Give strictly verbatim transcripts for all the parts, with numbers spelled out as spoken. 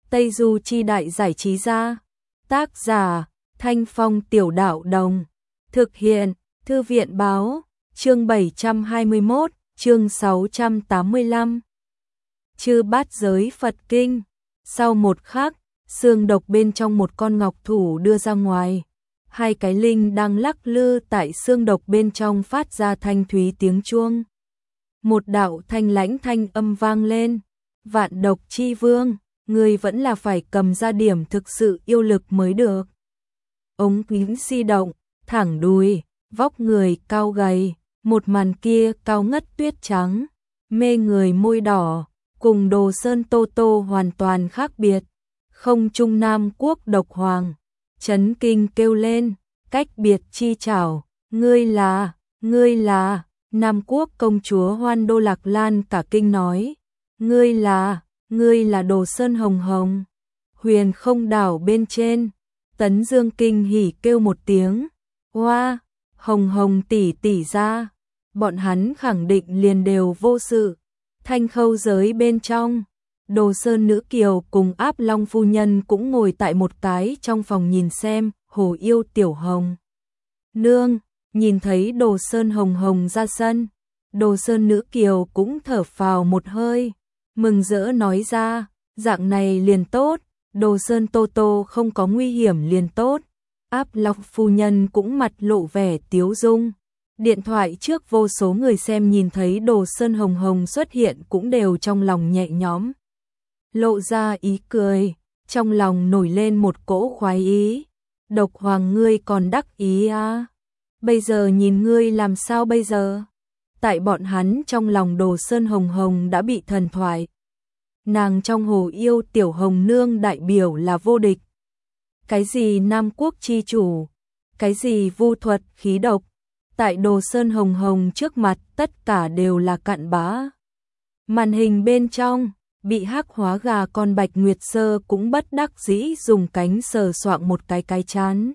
Tây Du Chi Đại Giải Trí Gia. Tác giả Thanh Phong Tiểu Đạo Đồng. Thực hiện Thư viện Báo. Chương bảy trăm hai mươi mốt, chương sáu trăm tám mươi lăm. Chư Bát Giới Phật Kinh. Sau một khắc, xương độc bên trong một con ngọc thủ đưa ra ngoài. Hai cái linh đang lắc lư tại xương độc bên trong phát ra thanh thúy tiếng chuông. Một đạo thanh lãnh thanh âm vang lên. Vạn độc chi vương, người vẫn là phải cầm ra điểm thực sự yêu lực mới được. Ống kính di động, thẳng đùi, vóc người cao gầy, một màn kia cao ngất tuyết trắng, mê người môi đỏ, cùng Đồ Sơn Tô Tô hoàn toàn khác biệt. Không trung Nam Quốc độc hoàng, chấn kinh kêu lên, cách biệt chi chảo, ngươi là, ngươi là, Nam Quốc công chúa Hoan Đô Lạc Lan cả kinh nói, ngươi là, ngươi là Đồ Sơn Hồng Hồng. Huyền Không đảo bên trên, Tấn Dương kinh hỉ kêu một tiếng, hoa, Hồng Hồng tỷ tỷ ra, bọn hắn khẳng định liền đều vô sự. Thanh Khâu giới bên trong, Đồ Sơn nữ kiều cùng Áp Long phu nhân cũng ngồi tại một cái trong phòng nhìn xem, Hồ Yêu Tiểu Hồng nương, nhìn thấy Đồ Sơn Hồng Hồng ra sân, Đồ Sơn nữ kiều cũng thở phào một hơi, mừng rỡ nói ra, dạng này liền tốt, Đồ Sơn Tô Tô không có nguy hiểm liền tốt. Áp Long phu nhân cũng mặt lộ vẻ tiếu dung. Điện thoại trước vô số người xem nhìn thấy Đồ Sơn Hồng Hồng xuất hiện cũng đều trong lòng nhẹ nhõm. Lộ ra ý cười, trong lòng nổi lên một cỗ khoái ý. Độc hoàng ngươi còn đắc ý à? Bây giờ nhìn ngươi làm sao bây giờ? Tại bọn hắn trong lòng Đồ Sơn Hồng Hồng đã bị thần thoại. Nàng trong Hồ Yêu Tiểu Hồng nương đại biểu là vô địch. Cái gì Nam Quốc chi chủ, cái gì vu thuật khí độc, tại Đồ Sơn Hồng Hồng trước mặt tất cả đều là cặn bã. Màn hình bên trong, bị hắc hóa gà con Bạch Nguyệt Sơ cũng bất đắc dĩ dùng cánh sờ soạng một cái cái chán.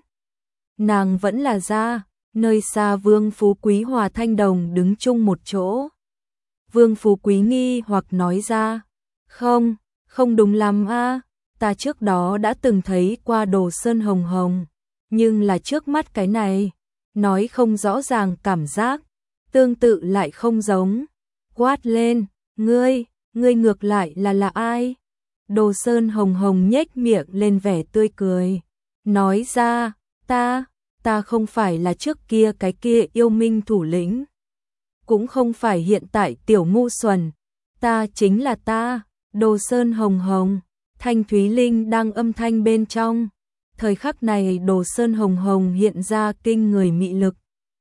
Nàng vẫn là ra, nơi xa Vương Phú Quý Hòa Thanh Đồng đứng chung một chỗ. Vương Phú Quý nghi hoặc nói ra, không, không đúng lắm a, ta trước đó đã từng thấy qua Đồ Sơn Hồng Hồng, nhưng là trước mắt cái này, nói không rõ ràng cảm giác, tương tự lại không giống. Quát lên, ngươi, ngươi ngược lại là là ai? Đồ Sơn Hồng Hồng nhếch miệng lên vẻ tươi cười, nói ra, ta, ta không phải là trước kia cái kia yêu minh thủ lĩnh, cũng không phải hiện tại tiểu ngu xuẩn, ta chính là ta, Đồ Sơn Hồng Hồng. Thanh Thúy Linh đang âm thanh bên trong. Thời khắc này Đồ Sơn Hồng Hồng hiện ra kinh người mị lực.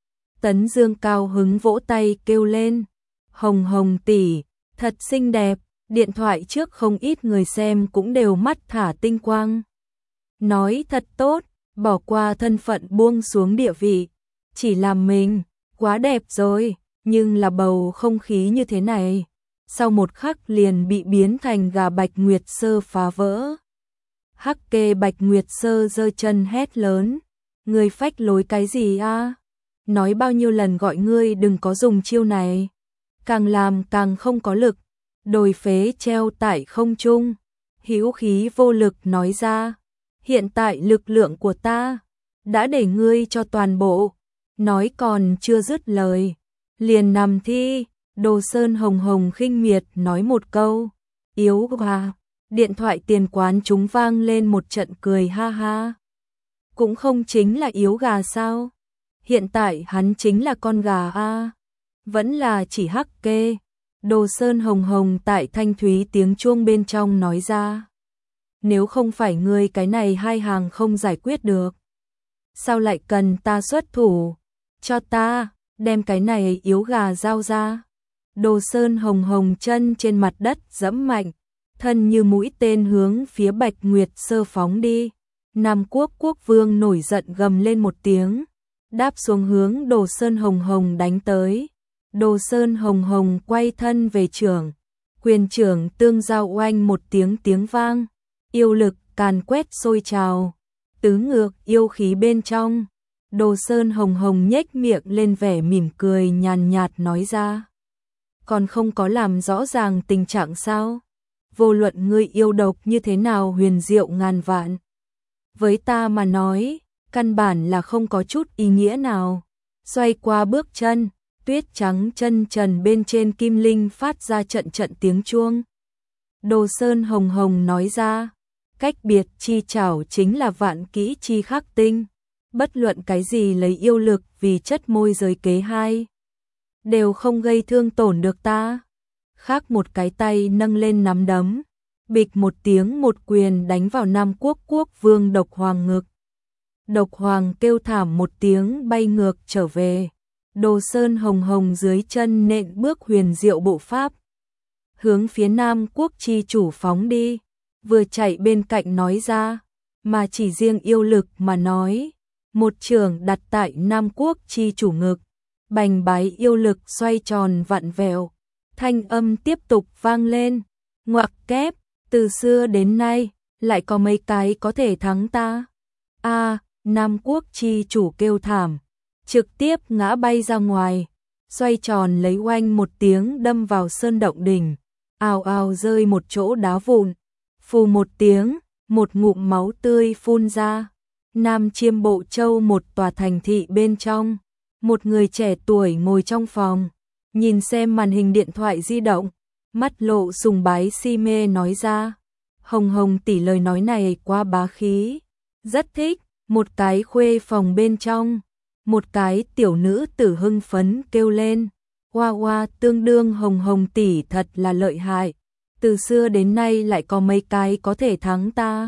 Tấn Dương cao hứng vỗ tay kêu lên, Hồng Hồng tỷ, thật xinh đẹp. Điện thoại trước không ít người xem cũng đều mắt thả tinh quang. Nói thật tốt, bỏ qua thân phận buông xuống địa vị, chỉ làm mình, quá đẹp rồi, nhưng là bầu không khí như thế này. Sau một khắc liền bị biến thành gà Bạch Nguyệt Sơ phá vỡ. Hắc kê Bạch Nguyệt Sơ giơ chân hét lớn, ngươi phách lối cái gì a? Nói bao nhiêu lần gọi ngươi đừng có dùng chiêu này. Càng làm càng không có lực, đồi phế treo tại không trung, hữu khí vô lực nói ra, hiện tại lực lượng của ta đã để ngươi cho toàn bộ. Nói còn chưa dứt lời, liền nằm thi. Đồ Sơn Hồng Hồng khinh miệt nói một câu, yếu gà. Điện thoại tiền quán chúng vang lên một trận cười ha ha. Cũng không chính là yếu gà sao? Hiện tại hắn chính là con gà a, vẫn là chỉ hắc kê. Đồ Sơn Hồng Hồng tại thanh thúy tiếng chuông bên trong nói ra, nếu không phải ngươi cái này hai hàng không giải quyết được, sao lại cần ta xuất thủ? Cho ta, đem cái này yếu gà giao ra. Đồ Sơn Hồng Hồng chân trên mặt đất giẫm mạnh, thân như mũi tên hướng phía Bạch Nguyệt Sơ phóng đi. Nam Quốc quốc vương nổi giận gầm lên một tiếng, đáp xuống hướng Đồ Sơn Hồng Hồng đánh tới. Đồ Sơn Hồng Hồng quay thân về trưởng, quyền trưởng tương giao oanh một tiếng tiếng vang, yêu lực càn quét sôi trào, tứ ngược yêu khí bên trong. Đồ Sơn Hồng Hồng nhếch miệng lên vẻ mỉm cười nhàn nhạt nói ra, còn không có làm rõ ràng tình trạng sao? vô luận ngươi yêu độc như thế nào huyền diệu ngàn vạn. Với ta mà nói, căn bản là không có chút ý nghĩa nào. Xoay qua bước chân, tuyết trắng chân trần bên trên kim linh phát ra trận trận tiếng chuông. Đồ Sơn Hồng Hồng nói ra, cách biệt chi trảo chính là vạn kỹ chi khắc tinh. Bất luận cái gì lấy yêu lực vì chất môi giới kế hai, đều không gây thương tổn được ta. Khác một cái tay nâng lên nắm đấm, bịch một tiếng một quyền đánh vào Nam Quốc quốc vương Độc Hoàng ngực. Độc Hoàng kêu thảm một tiếng bay ngược trở về. Đồ Sơn Hồng Hồng dưới chân nện bước huyền diệu bộ pháp, hướng phía Nam Quốc chi chủ phóng đi. Vừa chạy bên cạnh nói ra, mà chỉ riêng yêu lực mà nói, một trường đặt tại Nam Quốc chi chủ ngực, bành bái yêu lực xoay tròn vặn vẹo, thanh âm tiếp tục vang lên, ngoặc kép, từ xưa đến nay, lại có mấy cái có thể thắng ta. A, Nam Quốc chi chủ kêu thảm, trực tiếp ngã bay ra ngoài, xoay tròn lấy oanh một tiếng đâm vào sơn động đỉnh, ào ào rơi một chỗ đá vụn, phù một tiếng, một ngụm máu tươi phun ra. Nam Chiêm Bộ Châu một tòa thành thị bên trong, một người trẻ tuổi ngồi trong phòng, nhìn xem màn hình điện thoại di động, mắt lộ sùng bái si mê nói ra, Hồng Hồng tỷ lời nói này quá bá khí, rất thích. Một cái khuê phòng bên trong, một cái tiểu nữ tử hưng phấn kêu lên, hoa hoa tương đương Hồng Hồng tỷ thật là lợi hại, từ xưa đến nay lại có mấy cái có thể thắng ta.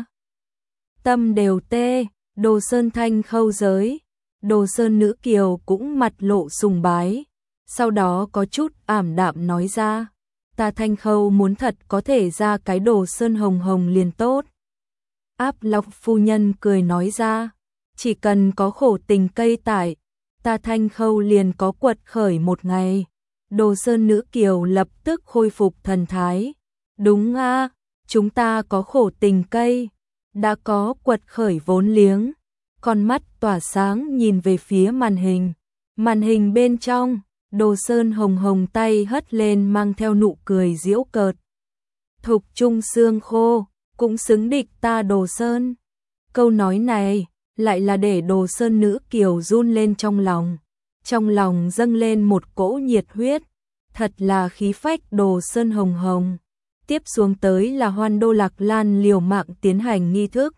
Tâm đều tê. Đồ Sơn Thanh Khâu giới, Đồ Sơn Nữ Kiều cũng mặt lộ sùng bái, sau đó có chút ảm đạm nói ra, ta Thanh Khâu muốn thật có thể ra cái Đồ Sơn Hồng Hồng liền tốt. Áp Lộc phu nhân cười nói ra, chỉ cần có khổ tình cây tải, ta Thanh Khâu liền có quật khởi một ngày. Đồ Sơn Nữ Kiều lập tức khôi phục thần thái, đúng a, chúng ta có khổ tình cây, đã có quật khởi vốn liếng. Con mắt tỏa sáng nhìn về phía màn hình, màn hình bên trong, Đồ Sơn Hồng Hồng tay hất lên mang theo nụ cười giễu cợt. Thục trung xương khô, cũng xứng địch ta Đồ Sơn. Câu nói này lại là để Đồ Sơn Nữ Kiều run lên trong lòng, trong lòng dâng lên một cỗ nhiệt huyết, thật là khí phách Đồ Sơn Hồng Hồng. Tiếp xuống tới là Hoan Đô Lạc Lan liều mạng tiến hành nghi thức.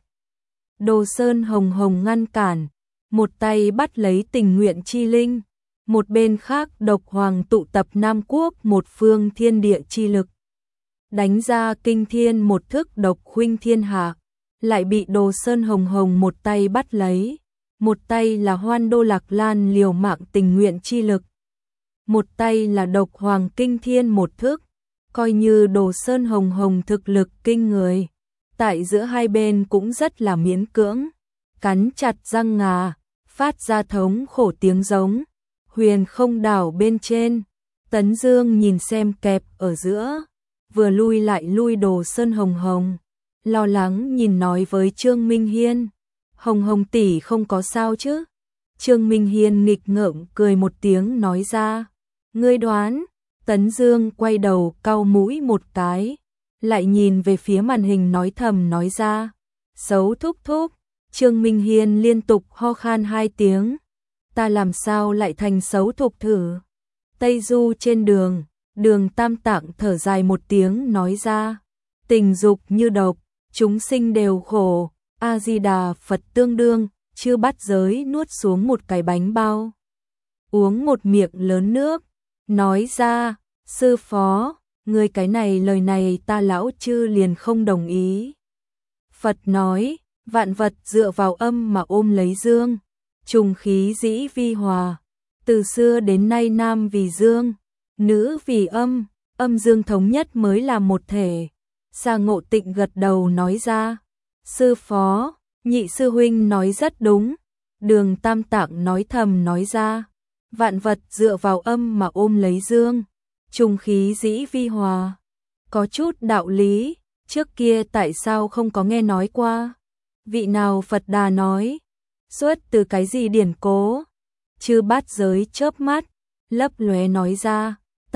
Đồ Sơn Hồng Hồng ngăn cản, một tay bắt lấy tình nguyện chi linh, một bên khác Độc Hoàng tụ tập Nam Quốc một phương thiên địa chi lực, đánh ra kinh thiên một thức độc khuynh thiên hạ, lại bị Đồ Sơn Hồng Hồng một tay bắt lấy, một tay là Hoan Đô Lạc Lan liều mạng tình nguyện chi lực, một tay là Độc Hoàng kinh thiên một thức, coi như Đồ Sơn Hồng Hồng thực lực kinh người, tại giữa hai bên cũng rất là miễn cưỡng, cắn chặt răng ngà, phát ra thống khổ tiếng giống. Huyền Không đảo bên trên, Tấn Dương nhìn xem kẹp ở giữa, vừa lui lại lui Đồ Sơn Hồng Hồng, lo lắng nhìn nói với Trương Minh Hiên, Hồng Hồng tỷ không có sao chứ? Trương Minh Hiên nghịch ngợm cười một tiếng nói ra, ngươi đoán. Tấn Dương quay đầu cau mũi một cái, lại nhìn về phía màn hình nói thầm nói ra, xấu thúc thúc. Trương Minh Hiên liên tục ho khan hai tiếng, ta làm sao lại thành xấu thục thử. Tây Du trên đường, Đường Tam Tạng thở dài một tiếng nói ra, tình dục như độc, chúng sinh đều khổ, A-di-đà Phật tương đương, chưa bắt giới nuốt xuống một cái bánh bao, uống một miệng lớn nước, nói ra, sư phó, ngươi cái này lời này ta lão chư liền không đồng ý. Phật nói, vạn vật dựa vào âm mà ôm lấy dương, trùng khí dĩ vi hòa, từ xưa đến nay nam vì dương, nữ vì âm, âm dương thống nhất mới là một thể. Sa Ngộ Tịnh gật đầu nói ra, sư phó, nhị sư huynh nói rất đúng. Đường Tam Tạng nói thầm nói ra, vạn vật dựa vào âm mà ôm lấy dương, trùng khí dĩ vi hòa, có chút đạo lý, trước kia tại sao không có nghe nói qua? Vị nào Phật Đà nói, xuất từ cái gì điển cố? Chư Bát Giới chớp mắt, lấp lóe nói ra,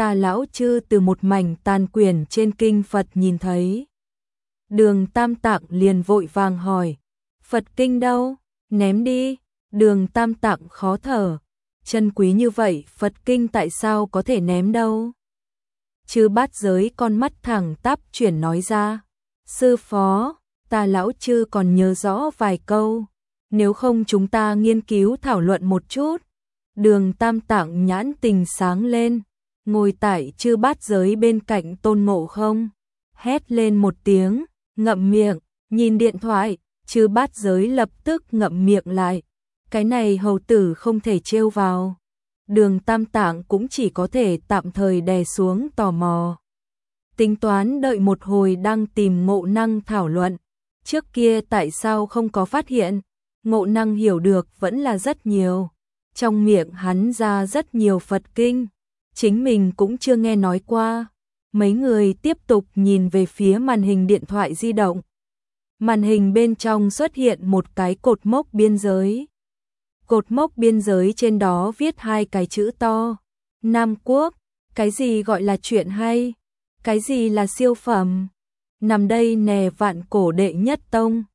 ta lão chư từ một mảnh tàn quyển trên kinh Phật nhìn thấy. Đường Tam Tạng liền vội vàng hỏi, Phật kinh đâu, ném đi. Đường Tam Tạng khó thở, chân quý như vậy Phật kinh tại sao có thể ném đâu. Chư Bát Giới con mắt thẳng tắp chuyển nói ra, sư phó, ta lão chư còn nhớ rõ vài câu, nếu không chúng ta nghiên cứu thảo luận một chút. Đường Tam Tạng nhãn tình sáng lên, ngồi tại Chư Bát Giới bên cạnh Tôn Ngộ Không, hét lên một tiếng, ngậm miệng, nhìn điện thoại. Chư Bát Giới lập tức ngậm miệng lại, cái này hầu tử không thể trêu vào. Đường Tam Tạng cũng chỉ có thể tạm thời đè xuống tò mò, tính toán đợi một hồi đang tìm Ngộ Năng thảo luận. Trước kia tại sao không có phát hiện, Ngộ Năng hiểu được vẫn là rất nhiều. Trong miệng hắn ra rất nhiều Phật kinh, chính mình cũng chưa nghe nói qua. Mấy người tiếp tục nhìn về phía màn hình điện thoại di động. Màn hình bên trong xuất hiện một cái cột mốc biên giới. Cột mốc biên giới trên đó viết hai cái chữ to, Nam Quốc. Cái gì gọi là chuyện hay? Cái gì là siêu phẩm? Nằm đây nè, vạn cổ đệ nhất tông,